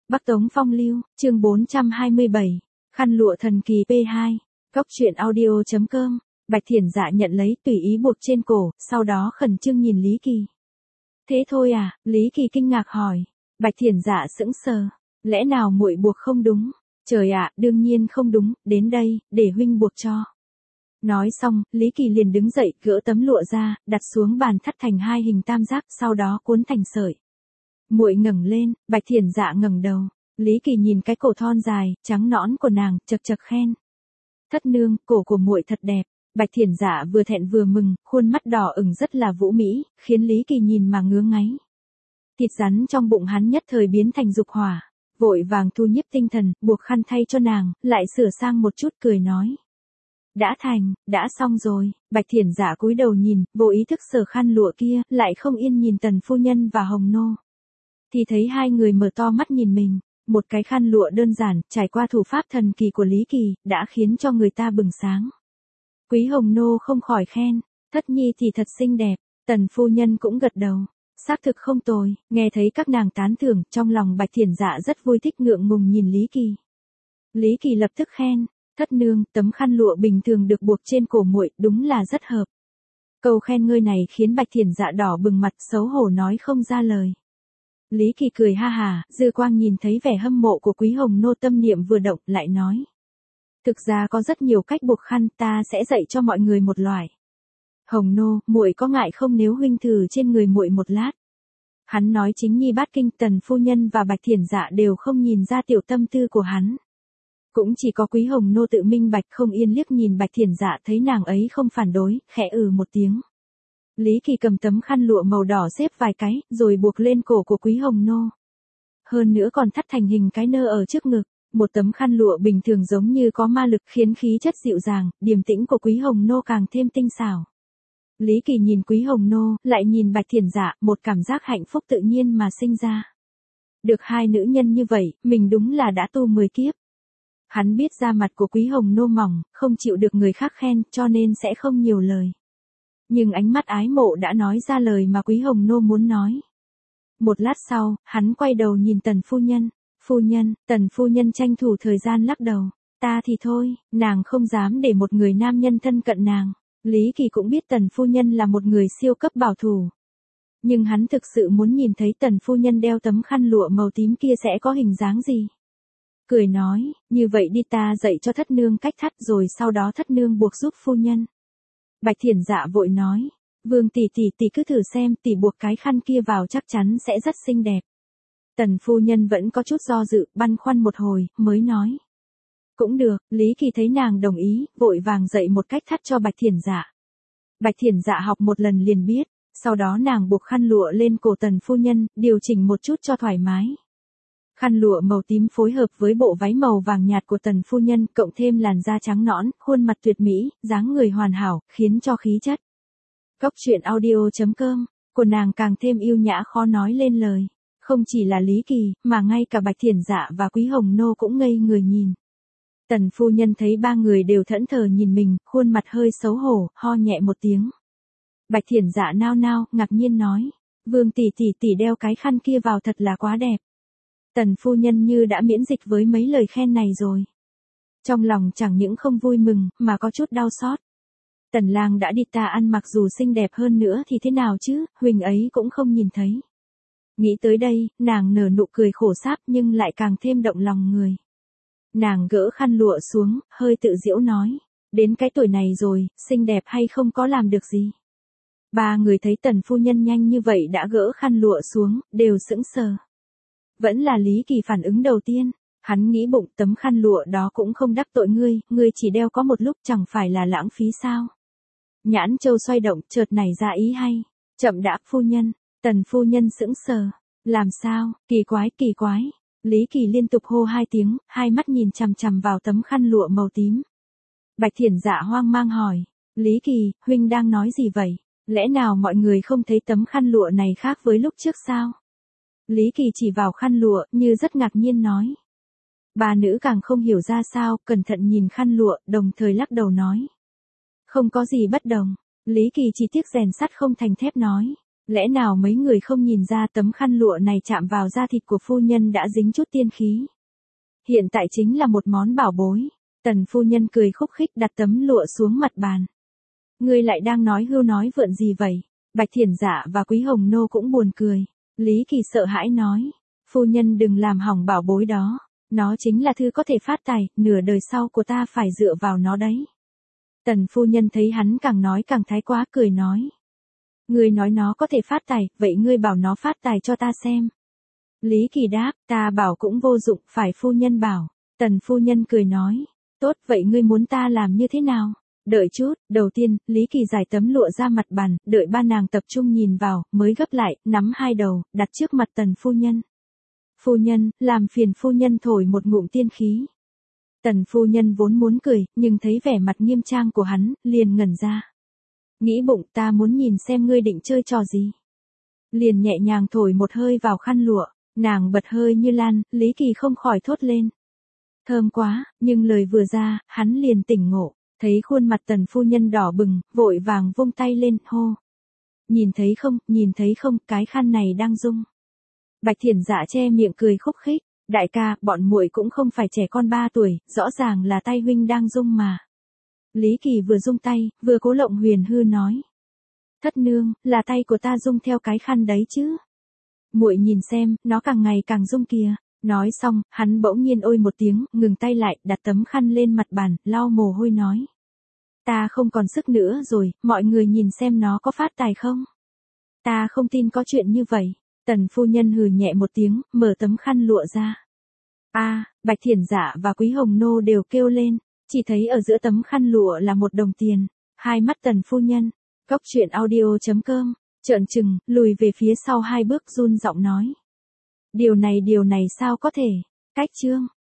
Bắc Tống Phong Lưu, chương 427, khăn lụa thần kỳ P2, Cóc truyện audio.com, Bạch Thiển Dạ nhận lấy tùy ý buộc trên cổ, sau đó khẩn trương nhìn Lý Kỳ. Thế thôi à? Lý Kỳ kinh ngạc hỏi. Bạch Thiển Dạ sững sờ, lẽ nào muội buộc không đúng? Trời ạ, đương nhiên không đúng, đến đây, để huynh buộc cho. Nói xong, Lý Kỳ liền đứng dậy, gỡ tấm lụa ra, đặt xuống bàn thắt thành hai hình tam giác, sau đó cuốn thành sợi. Muội ngẩng lên, Bạch Thiển Dạ ngẩng đầu. Lý Kỳ nhìn cái cổ thon dài, trắng nõn của nàng, chật chật khen. Thất nương, cổ của muội thật đẹp. Bạch Thiển Dạ vừa thẹn vừa mừng, khuôn mắt đỏ ửng rất là vũ mỹ, khiến Lý Kỳ nhìn mà ngứa ngáy. Thịt rắn trong bụng hắn nhất thời biến thành dục hỏa, vội vàng thu nhiếp tinh thần, buộc khăn thay cho nàng, lại sửa sang một chút cười nói. Đã thành, đã xong rồi. Bạch Thiển Dạ cúi đầu nhìn, vô ý thức sờ khăn lụa kia, lại không yên nhìn Tần phu nhân và Hồng Nô. Thì thấy hai người mở to mắt nhìn mình, một cái khăn lụa đơn giản, trải qua thủ pháp thần kỳ của Lý Kỳ, đã khiến cho người ta bừng sáng. Quý Hồng Nô không khỏi khen, Thất nhi thì thật xinh đẹp. Tần phu nhân cũng gật đầu, xác thực không tồi. Nghe thấy các nàng tán thưởng, trong lòng Bạch Thiển Dạ rất vui thích ngượng ngùng nhìn Lý Kỳ. Lý Kỳ lập tức khen, thất nương, tấm khăn lụa bình thường được buộc trên cổ muội, đúng là rất hợp. Câu khen ngơi này khiến Bạch Thiển Dạ đỏ bừng mặt, xấu hổ nói không ra lời. Lý Kỳ cười ha hà, dư quang nhìn thấy vẻ hâm mộ của Quý Hồng Nô, tâm niệm vừa động, lại nói. Thực ra có rất nhiều cách buộc khăn, ta sẽ dạy cho mọi người một loại. Hồng Nô, muội có ngại không nếu huynh thử trên người muội một lát? Hắn nói chính nhi bát kinh, Tần phu nhân và Bạch Thiển Dạ đều không nhìn ra tiểu tâm tư của hắn. Cũng chỉ có Quý Hồng Nô tự minh bạch, không yên liếc nhìn Bạch Thiển Dạ, thấy nàng ấy không phản đối, khẽ một tiếng. Lý Kỳ cầm tấm khăn lụa màu đỏ xếp vài cái, rồi buộc lên cổ của Quý Hồng Nô. Hơn nữa còn thắt thành hình cái nơ ở trước ngực. Một tấm khăn lụa bình thường giống như có ma lực, khiến khí chất dịu dàng, điềm tĩnh của Quý Hồng Nô càng thêm tinh xảo. Lý Kỳ nhìn Quý Hồng Nô, lại nhìn Bạch Thiển Dạ, một cảm giác hạnh phúc tự nhiên mà sinh ra. Được hai nữ nhân như vậy, mình đúng là đã tu 10 kiếp. Hắn biết da mặt của Quý Hồng Nô mỏng, không chịu được người khác khen, cho nên sẽ không nhiều lời. Nhưng ánh mắt ái mộ đã nói ra lời mà Quý Hồng Nô muốn nói. Một lát sau, hắn quay đầu nhìn Tần phu nhân. Phu nhân, Tần phu nhân tranh thủ thời gian lắc đầu. Ta thì thôi, nàng không dám để một người nam nhân thân cận nàng. Lý Kỳ cũng biết Tần phu nhân là một người siêu cấp bảo thủ. Nhưng hắn thực sự muốn nhìn thấy Tần phu nhân đeo tấm khăn lụa màu tím kia sẽ có hình dáng gì. Cười nói, như vậy đi, ta dạy cho thất nương cách thắt, rồi sau đó thất nương buộc giúp phu nhân. Bạch Thiển Dạ vội nói, Vương tỷ tỷ cứ thử xem, tỷ buộc cái khăn kia vào chắc chắn sẽ rất xinh đẹp. Tần phu nhân vẫn có chút do dự, băn khoăn một hồi, mới nói. Cũng được. Lý Kỳ thấy nàng đồng ý, vội vàng dạy một cách thắt cho Bạch Thiển Dạ. Bạch Thiển Dạ học một lần liền biết, sau đó nàng buộc khăn lụa lên cổ Tần phu nhân, điều chỉnh một chút cho thoải mái. Khăn lụa màu tím phối hợp với bộ váy màu vàng nhạt của Tần phu nhân, cộng thêm làn da trắng nõn, khuôn mặt tuyệt mỹ, dáng người hoàn hảo, khiến cho khí chất. Cóc truyện audio.com, của nàng càng thêm yêu nhã khó nói lên lời. Không chỉ là Lý Kỳ, mà ngay cả Bạch Thiển Dạ và Quý Hồng Nô cũng ngây người nhìn. Tần phu nhân thấy ba người đều thẫn thờ nhìn mình, khuôn mặt hơi xấu hổ, ho nhẹ một tiếng. Bạch Thiển Dạ nao nao, ngạc nhiên nói, Vương tỷ tỷ đeo cái khăn kia vào thật là quá đẹp. Tần phu nhân như đã miễn dịch với mấy lời khen này rồi. Trong lòng chẳng những không vui mừng, mà có chút đau xót. Tần lang đã đi, ta ăn mặc dù xinh đẹp hơn nữa thì thế nào chứ, huỳnh ấy cũng không nhìn thấy. Nghĩ tới đây, nàng nở nụ cười khổ sáp nhưng lại càng thêm động lòng người. Nàng gỡ khăn lụa xuống, hơi tự giễu nói. Đến cái tuổi này rồi, xinh đẹp hay không có làm được gì. Ba người thấy Tần phu nhân nhanh như vậy đã gỡ khăn lụa xuống, đều sững sờ. Vẫn là Lý Kỳ phản ứng đầu tiên. Hắn nghĩ bụng, tấm khăn lụa đó cũng không đắc tội ngươi chỉ đeo có một lúc chẳng phải là lãng phí sao. Nhãn châu xoay động, chợt nảy ra ý hay. Chậm đã, phu nhân. Tần phu nhân sững sờ. Làm sao, kỳ quái. Lý Kỳ liên tục hô hai tiếng, hai mắt nhìn chằm chằm vào tấm khăn lụa màu tím. Bạch Thiển Dạ hoang mang hỏi. Lý Kỳ, huynh đang nói gì vậy? Lẽ nào mọi người không thấy tấm khăn lụa này khác với lúc trước sao? Lý Kỳ chỉ vào khăn lụa, như rất ngạc nhiên nói. Bà nữ càng không hiểu ra sao, cẩn thận nhìn khăn lụa, đồng thời lắc đầu nói. Không có gì bất đồng. Lý Kỳ chỉ tiếc rèn sắt không thành thép nói. Lẽ nào mấy người không nhìn ra tấm khăn lụa này chạm vào da thịt của phu nhân đã dính chút tiên khí. Hiện tại chính là một món bảo bối. Tần phu nhân cười khúc khích đặt tấm lụa xuống mặt bàn. Ngươi lại đang nói hưu nói vượn gì vậy? Bạch Thiển Dạ và Quý Hồng Nô cũng buồn cười. Lý Kỳ sợ hãi nói. Phu nhân đừng làm hỏng bảo bối đó. Nó chính là thứ có thể phát tài, nửa đời sau của ta phải dựa vào nó đấy. Tần phu nhân thấy hắn càng nói càng thái quá cười nói. Ngươi nói nó có thể phát tài, vậy ngươi bảo nó phát tài cho ta xem. Lý Kỳ đáp, ta bảo cũng vô dụng, phải phu nhân bảo. Tần phu nhân cười nói. Tốt, vậy ngươi muốn ta làm như thế nào? Đợi chút, đầu tiên, Lý Kỳ giải tấm lụa ra mặt bàn, đợi ba nàng tập trung nhìn vào, mới gấp lại, nắm hai đầu, đặt trước mặt tần phu nhân. Phu nhân, làm phiền phu nhân thổi một ngụm tiên khí. Tần phu nhân vốn muốn cười, nhưng thấy vẻ mặt nghiêm trang của hắn, liền ngẩn ra. Nghĩ bụng ta muốn nhìn xem ngươi định chơi trò gì. Liền nhẹ nhàng thổi một hơi vào khăn lụa, nàng bật hơi như lan, Lý Kỳ không khỏi thốt lên. Thơm quá, nhưng lời vừa ra, hắn liền tỉnh ngộ, thấy khuôn mặt tần phu nhân đỏ bừng, vội vàng vung tay lên, hô. Nhìn thấy không, cái khăn này đang rung. Bạch Thiển Dạ che miệng cười khúc khích, đại ca, bọn muội cũng không phải trẻ con 3 tuổi, rõ ràng là tay huynh đang rung mà. Lý Kỳ vừa rung tay, vừa cố lộng huyền hư nói. Thất nương, là tay của ta rung theo cái khăn đấy chứ. Muội nhìn xem, nó càng ngày càng rung kìa. Nói xong, hắn bỗng nhiên ôi một tiếng, ngừng tay lại, đặt tấm khăn lên mặt bàn, lau mồ hôi nói. Ta không còn sức nữa rồi, mọi người nhìn xem nó có phát tài không? Ta không tin có chuyện như vậy. Tần phu nhân hừ nhẹ một tiếng, mở tấm khăn lụa ra. Bạch Thiển Dạ và Quý Hồng Nô đều kêu lên, chỉ thấy ở giữa tấm khăn lụa là 1 đồng tiền. Hai mắt tần phu nhân, Cóc Truyện Audio.com, trợn trừng, lùi về phía sau 2 bước run giọng nói. Điều này sao có thể? Cách chương.